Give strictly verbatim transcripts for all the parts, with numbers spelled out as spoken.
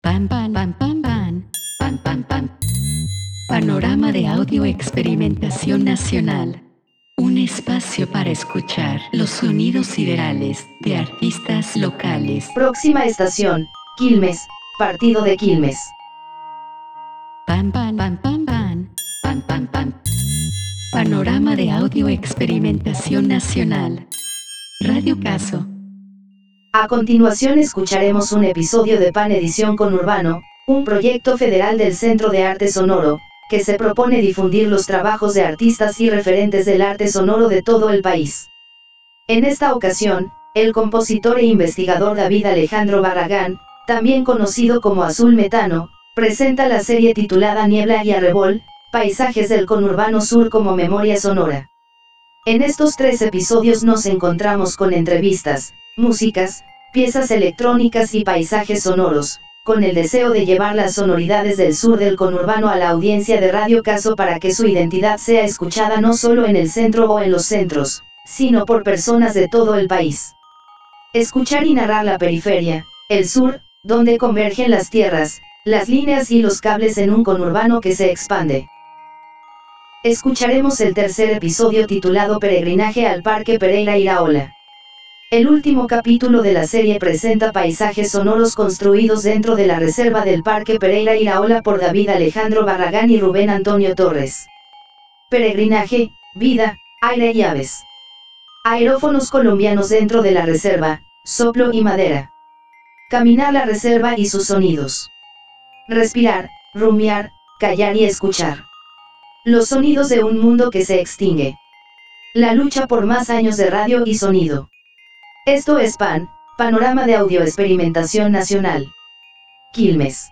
Pan, pan, pan, pan, pan, pan, pan, pan. Panorama de audio experimentación nacional. Un espacio para escuchar los sonidos siderales de artistas locales. Próxima estación, Quilmes, Partido de Quilmes. Pan, pan, pan, pan, pan, pan, pan, pan. Panorama de audio experimentación nacional. Radio Caso. A continuación escucharemos un episodio de Pan Edición Conurbano, un proyecto federal del Centro de Arte Sonoro, que se propone difundir los trabajos de artistas y referentes del arte sonoro de todo el país. En esta ocasión, el compositor e investigador David Alejandro Barragán, también conocido como Azul Metano, presenta la serie titulada Niebla y Arrebol, Paisajes del Conurbano Sur como memoria sonora. En estos tres episodios nos encontramos con entrevistas, músicas, piezas electrónicas y paisajes sonoros, con el deseo de llevar las sonoridades del sur del conurbano a la audiencia de Radio Caso para que su identidad sea escuchada no solo en el centro o en los centros, sino por personas de todo el país. Escuchar y narrar la periferia, el sur, donde convergen las tierras, las líneas y los cables en un conurbano que se expande. Escucharemos el tercer episodio titulado Peregrinaje al Parque Pereira Iraola. El último capítulo de la serie presenta paisajes sonoros construidos dentro de la reserva del Parque Pereira Iraola por David Alejandro Barragán y Rubén Antonio Torres. Peregrinaje, vida, aire y aves. Aerófonos colombianos dentro de la reserva, soplo y madera. Caminar la reserva y sus sonidos. Respirar, rumiar, callar y escuchar. Los sonidos de un mundo que se extingue. La lucha por más años de radio y sonido. Esto es PAN, Panorama de Audio Experimentación Nacional. Quilmes.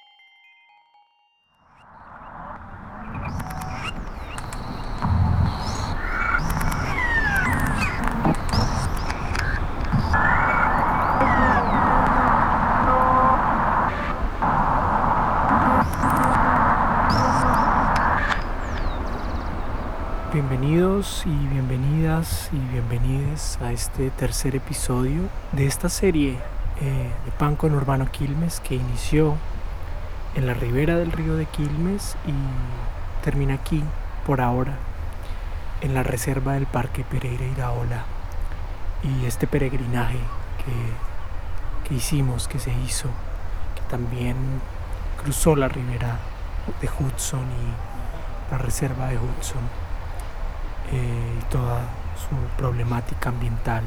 Bienvenidos y bienvenidas y bienvenides a este tercer episodio de esta serie eh, de Pan Conurbano Quilmes, que inició en la ribera del río de Quilmes y termina aquí, por ahora, en la reserva del Parque Pereira Iraola. Y este peregrinaje que, que hicimos, que se hizo, que también cruzó la ribera de Hudson y la reserva de Hudson. Eh, y toda su problemática ambiental.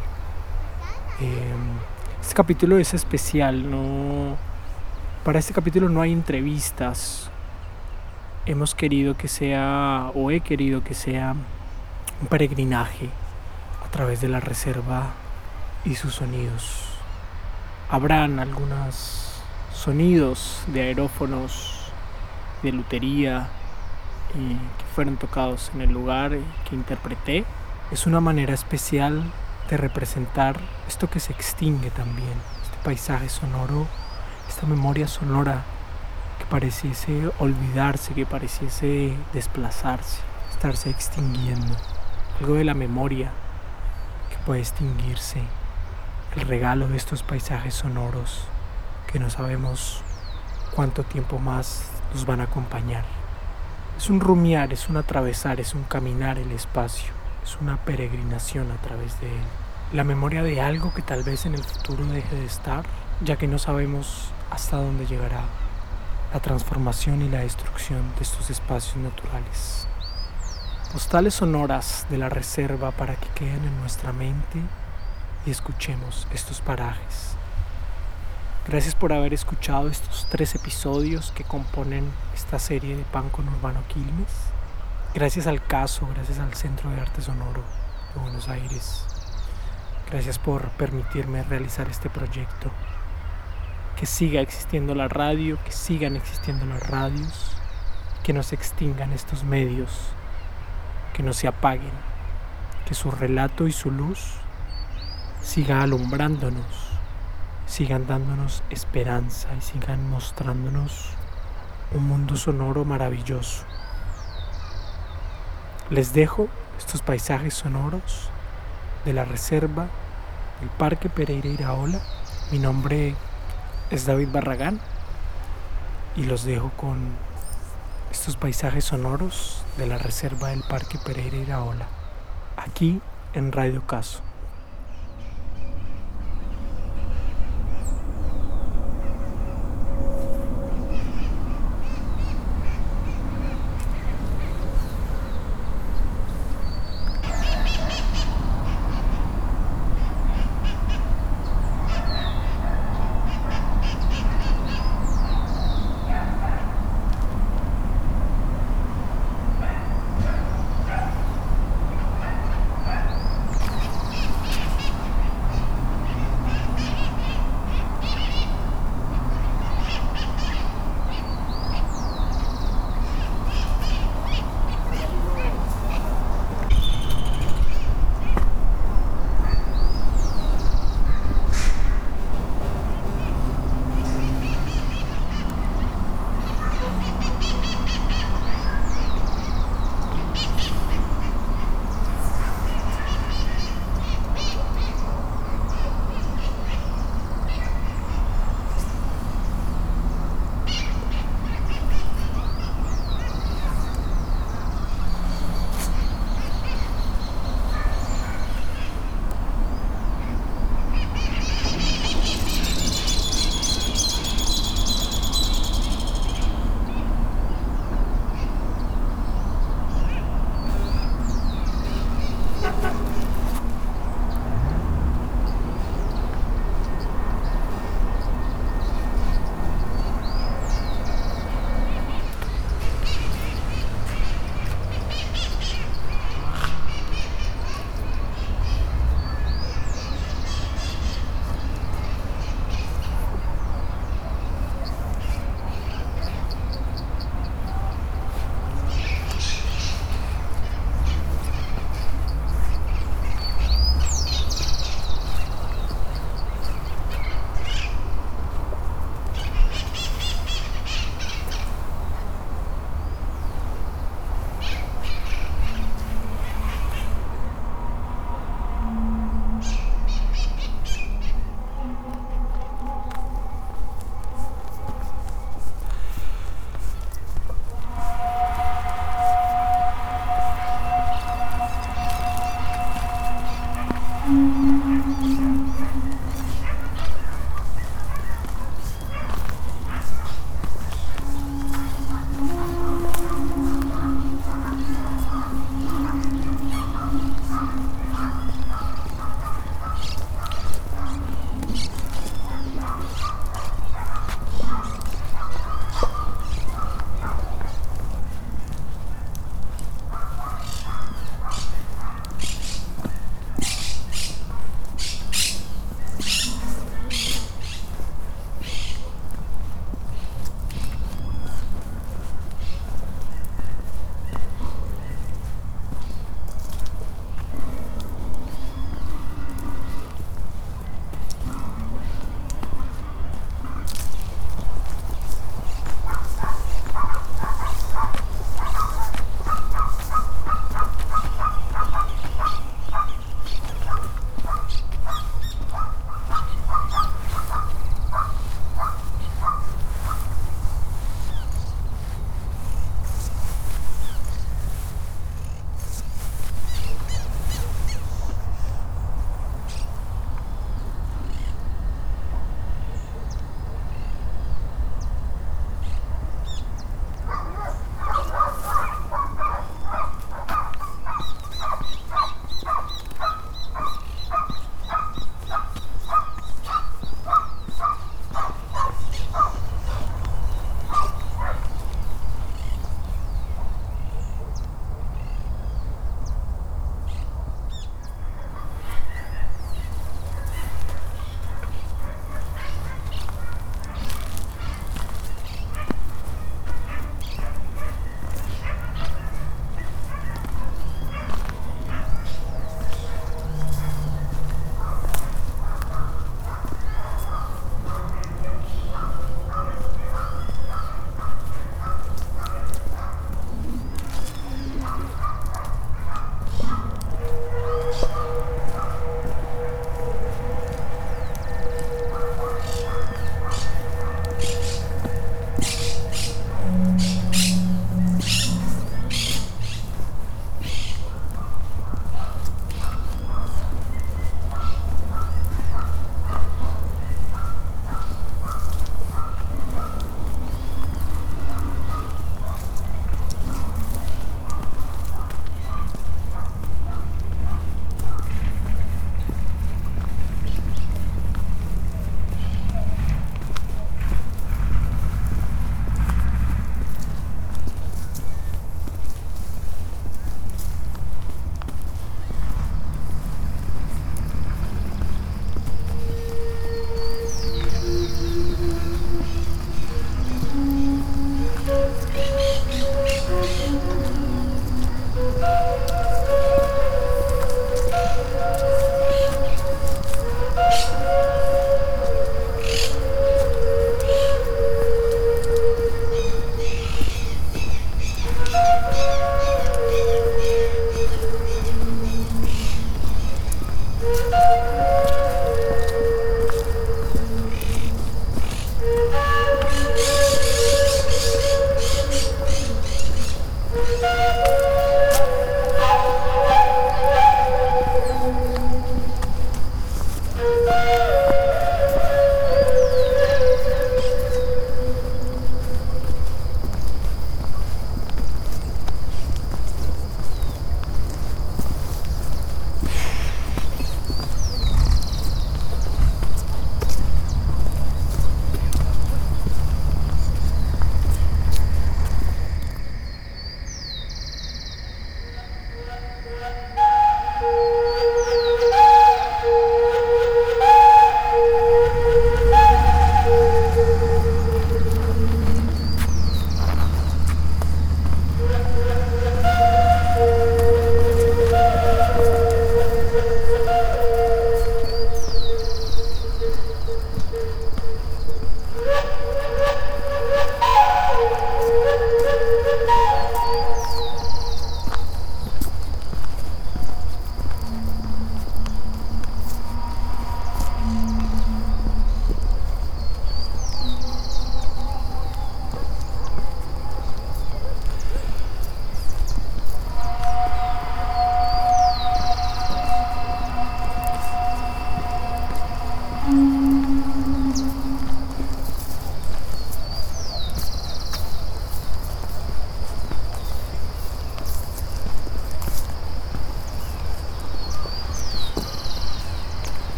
Eh, este capítulo es especial, no, para este capítulo no hay entrevistas. Hemos querido que sea, o he querido que sea, un peregrinaje a través de la reserva y sus sonidos. Habrán algunos sonidos de aerófonos, de lutería, y que fueron tocados en el lugar y que interpreté. Es una manera especial de representar esto que se extingue también, este paisaje sonoro, esta memoria sonora que pareciese olvidarse, que pareciese desplazarse, estarse extinguiendo. Algo de la memoria que puede extinguirse, el regalo de estos paisajes sonoros que no sabemos cuánto tiempo más nos van a acompañar. Es un rumiar, es un atravesar, es un caminar el espacio, es una peregrinación a través de él. La memoria de algo que tal vez en el futuro deje de estar, ya que no sabemos hasta dónde llegará la transformación y la destrucción de estos espacios naturales. Postales sonoras de la reserva para que queden en nuestra mente y escuchemos estos parajes. Gracias por haber escuchado estos tres episodios que componen esta serie de Pan Conurbano Quilmes. Gracias al Caso, gracias al Centro de Arte Sonoro de Buenos Aires. Gracias por permitirme realizar este proyecto. Que siga existiendo la radio, que sigan existiendo las radios, que no se extingan estos medios, que no se apaguen, que su relato y su luz siga alumbrándonos, sigan dándonos esperanza y sigan mostrándonos un mundo sonoro maravilloso. Les dejo estos paisajes sonoros de la reserva del Parque Pereira Iraola. Mi nombre es David Barragán y los dejo con estos paisajes sonoros de la reserva del Parque Pereira Iraola, aquí en Radio Caso.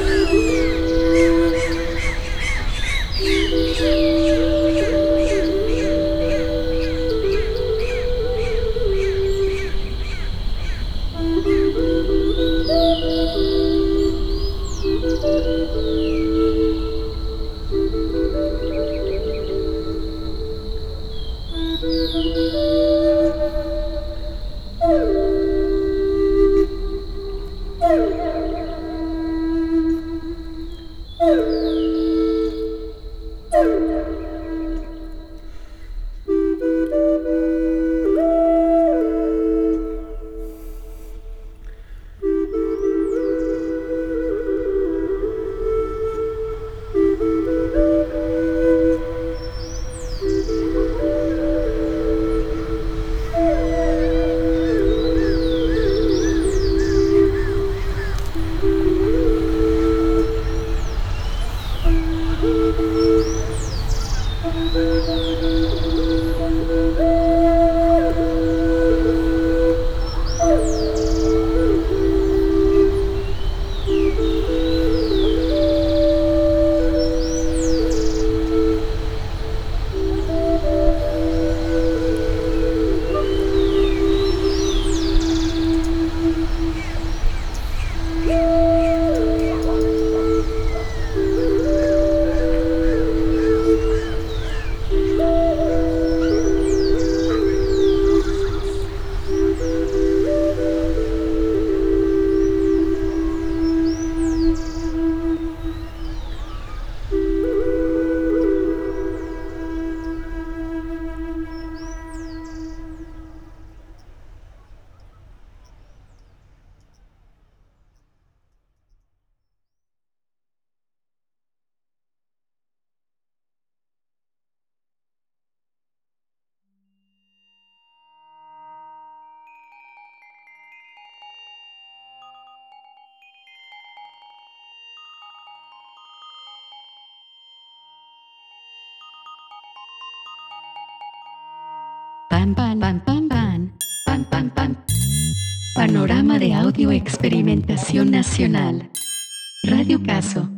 Pan, pan, pan, pan, pan, pan, pan, pan. Panorama de audio experimentación nacional. Radio Caso.